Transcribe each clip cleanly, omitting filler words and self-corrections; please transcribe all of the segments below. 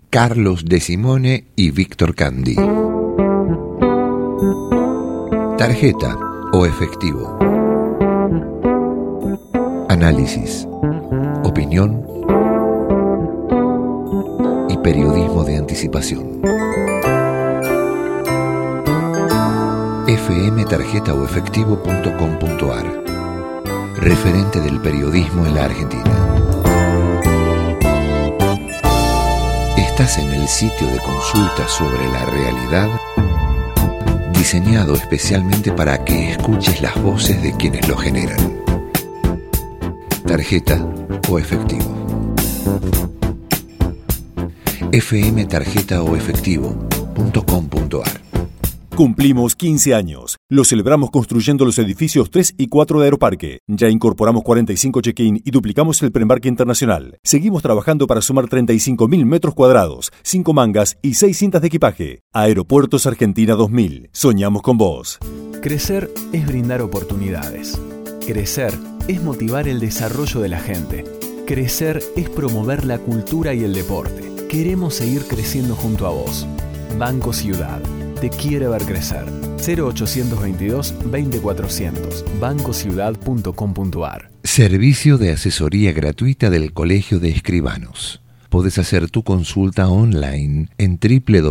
Carlos De Simone y Víctor Candy. Tarjeta o efectivo. Análisis, opinión y periodismo de anticipación. fmtarjetaoefectivo.com.ar, referente del periodismo en la Argentina. Estás en el sitio de consulta sobre la realidad, diseñado especialmente para que escuches las voces de quienes lo generan. Tarjeta o efectivo. fmtarjetaoefectivo.com.ar. Cumplimos 15 años. Lo celebramos construyendo los edificios 3 y 4 de Aeroparque. Ya incorporamos 45 check-in y duplicamos el preembarque internacional. Seguimos trabajando para sumar 35.000 metros cuadrados, 5 mangas y 6 cintas de equipaje. Aeropuertos Argentina 2000. Soñamos con vos. Crecer es brindar oportunidades. Crecer es motivar el desarrollo de la gente. Crecer es promover la cultura y el deporte. Queremos seguir creciendo junto a vos. Banco Ciudad. Te quiere ver crecer. 0822 20400. bancociudad.com.ar. Servicio de asesoría gratuita del Colegio de Escribanos. Podés hacer tu consulta online en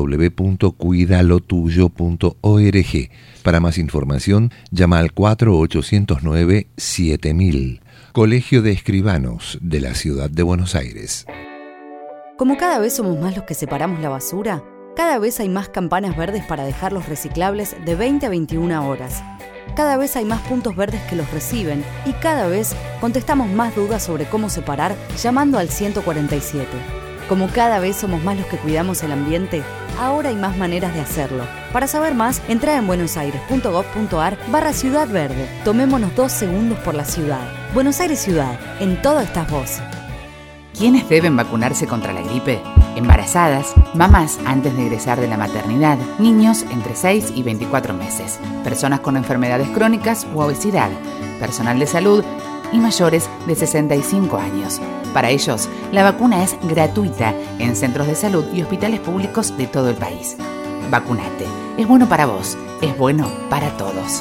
www.cuidalotuyo.org. Para más información, llama al 4809-7000. Colegio de Escribanos de la Ciudad de Buenos Aires. Como cada vez somos más los que separamos la basura, cada vez hay más campanas verdes para dejar los reciclables de 20 a 21 horas. Cada vez hay más puntos verdes que los reciben y cada vez contestamos más dudas sobre cómo separar llamando al 147. Como cada vez somos más los que cuidamos el ambiente, ahora hay más maneras de hacerlo. Para saber más, entra en buenosaires.gov.ar/Ciudad Verde. Tomémonos 2 segundos por la ciudad. Buenos Aires Ciudad, en todo estás vos. ¿Quiénes deben vacunarse contra la gripe? Embarazadas, mamás antes de egresar de la maternidad, niños entre 6 y 24 meses, personas con enfermedades crónicas u obesidad, personal de salud y mayores de 65 años. Para ellos, la vacuna es gratuita en centros de salud y hospitales públicos de todo el país. Vacunate. Es bueno para vos. Es bueno para todos.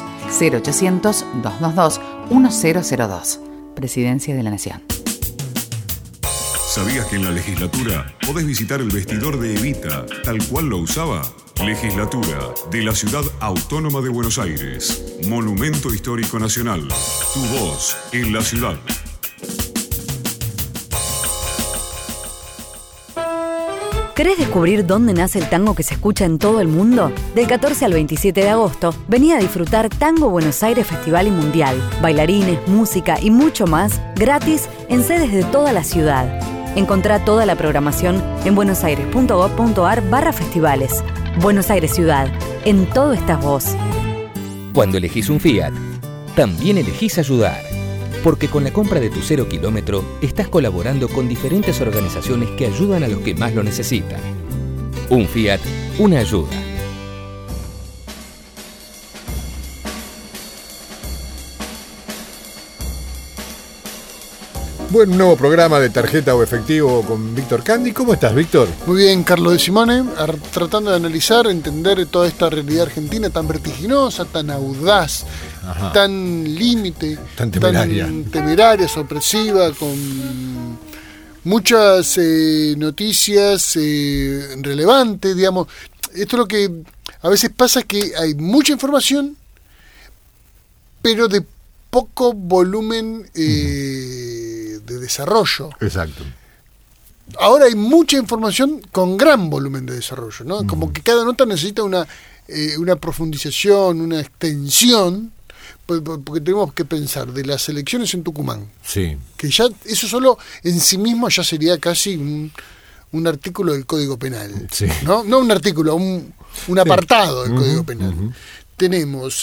0800-222-1002. Presidencia de la Nación. ¿Sabías que en la legislatura podés visitar el vestidor de Evita, tal cual lo usaba? Legislatura de la Ciudad Autónoma de Buenos Aires. Monumento Histórico Nacional. Tu voz en la ciudad. ¿Querés descubrir dónde nace el tango que se escucha en todo el mundo? Del 14 al 27 de agosto, vení a disfrutar Tango Buenos Aires Festival y Mundial. Bailarines, música y mucho más, gratis en sedes de toda la ciudad. Encontrá toda la programación en buenosaires.gov.ar/festivales. Buenos Aires Ciudad, en todo estás vos. Cuando elegís un Fiat, también elegís ayudar. Porque con la compra de tu 0 kilómetro, estás colaborando con diferentes organizaciones que ayudan a los que más lo necesitan. Un Fiat, una ayuda. Bueno, un nuevo programa de Tarjeta o Efectivo con Víctor Candy. ¿Cómo estás, Víctor? Muy bien, Carlos De Simone, tratando de analizar, entender toda esta realidad argentina tan vertiginosa, tan audaz, ajá, tan límite, tan temeraria, sorpresiva, con muchas noticias relevantes, digamos. Esto es lo que a veces pasa, que hay mucha información, pero de poco volumen de desarrollo. Exacto. Ahora hay mucha información con gran volumen de desarrollo, ¿no? Como que cada nota necesita una profundización, una extensión, porque tenemos que pensar de las elecciones en Tucumán. Sí. Que ya eso solo en sí mismo ya sería casi un artículo del Código Penal. Sí. No un artículo, un apartado del Código Penal. Tenemos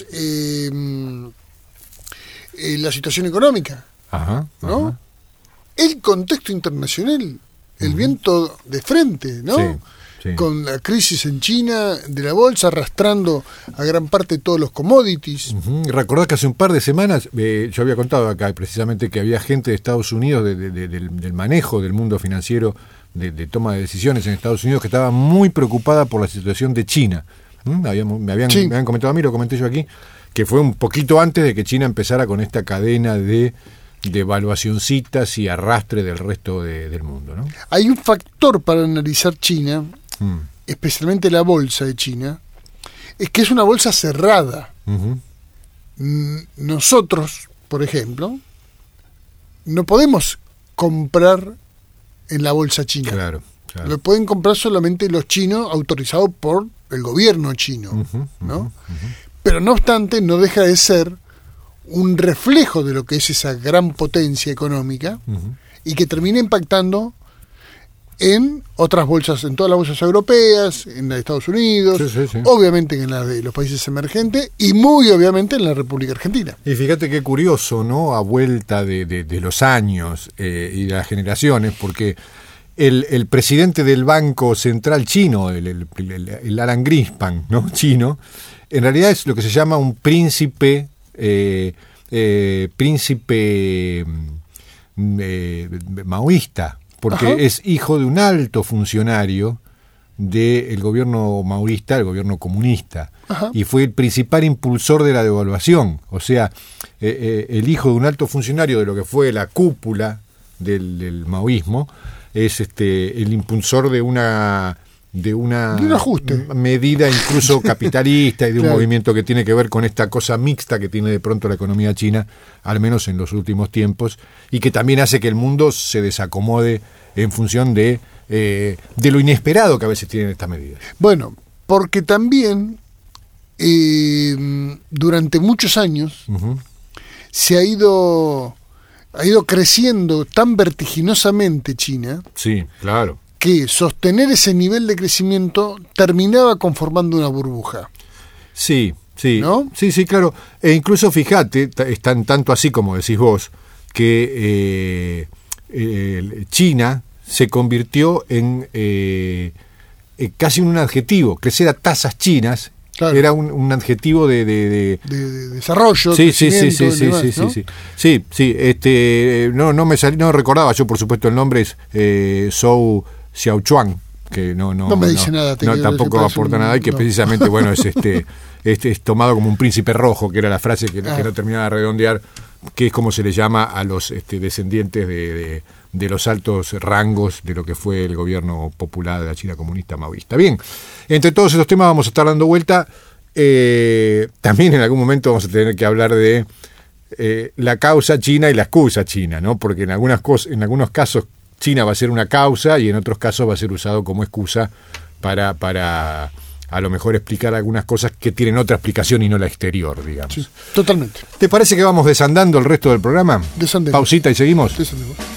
la situación económica, ajá, ¿no? Ajá. El contexto internacional, el viento de frente, ¿no? Sí, sí. Con la crisis en China de la bolsa arrastrando a gran parte de todos los commodities. Recordás que hace un par de semanas yo había contado acá precisamente que había gente de Estados Unidos del manejo del mundo financiero de toma de decisiones en Estados Unidos que estaba muy preocupada por la situación de China. Me habían comentado a mí, lo comenté yo aquí, que fue un poquito antes de que China empezara con esta cadena de evaluacioncitas y arrastre del resto del mundo, ¿no? Hay un factor para analizar China, especialmente la bolsa de China, es que es una bolsa cerrada. Uh-huh. Nosotros, por ejemplo, no podemos comprar en la bolsa china. Claro. Lo pueden comprar solamente los chinos autorizados por el gobierno chino, ¿no? Pero no obstante, no deja de ser un reflejo de lo que es esa gran potencia económica y que termina impactando en otras bolsas, en todas las bolsas europeas, en la de Estados Unidos, obviamente en la de los países emergentes y muy obviamente en la República Argentina. Y fíjate qué curioso, ¿no? A vuelta de los años y de las generaciones, porque el presidente del Banco Central chino, el Alan Greenspan, ¿no? Chino, en realidad es lo que se llama un príncipe maoísta, porque es hijo de un alto funcionario del gobierno maoísta, el gobierno comunista, y fue el principal impulsor de la devaluación. O sea, el hijo de un alto funcionario de lo que fue la cúpula del maoísmo es el impulsor de un ajuste, medida incluso capitalista y de un movimiento que tiene que ver con esta cosa mixta que tiene de pronto la economía china, al menos en los últimos tiempos, y que también hace que el mundo se desacomode en función de lo inesperado que a veces tienen estas medidas. Bueno, porque también durante muchos años se ha ido creciendo tan vertiginosamente China. Sí, claro. Que sostener ese nivel de crecimiento terminaba conformando una burbuja. Sí, ¿no? Sí, claro. E incluso fíjate, están tanto así como decís vos, que China se convirtió en casi un adjetivo. Crecer a tasas chinas era un adjetivo de desarrollo. Sí. No me salí, no recordaba yo, por supuesto, el nombre es Zhou Xiaochuan, que no me dice nada, tampoco aporta nada, y que precisamente es tomado como un príncipe rojo, que era la frase que no terminaba de redondear, que es como se le llama a los descendientes de los altos rangos de lo que fue el gobierno popular de la China comunista maoísta. Bien, entre todos esos temas vamos a estar dando vuelta. También en algún momento vamos a tener que hablar de la causa china y la excusa china, ¿no? Porque en algunos casos China va a ser una causa y en otros casos va a ser usado como excusa para a lo mejor explicar algunas cosas que tienen otra explicación y no la exterior, digamos. Sí, totalmente. ¿Te parece que vamos desandando el resto del programa? Desandemos. Pausita y seguimos. Desandemos.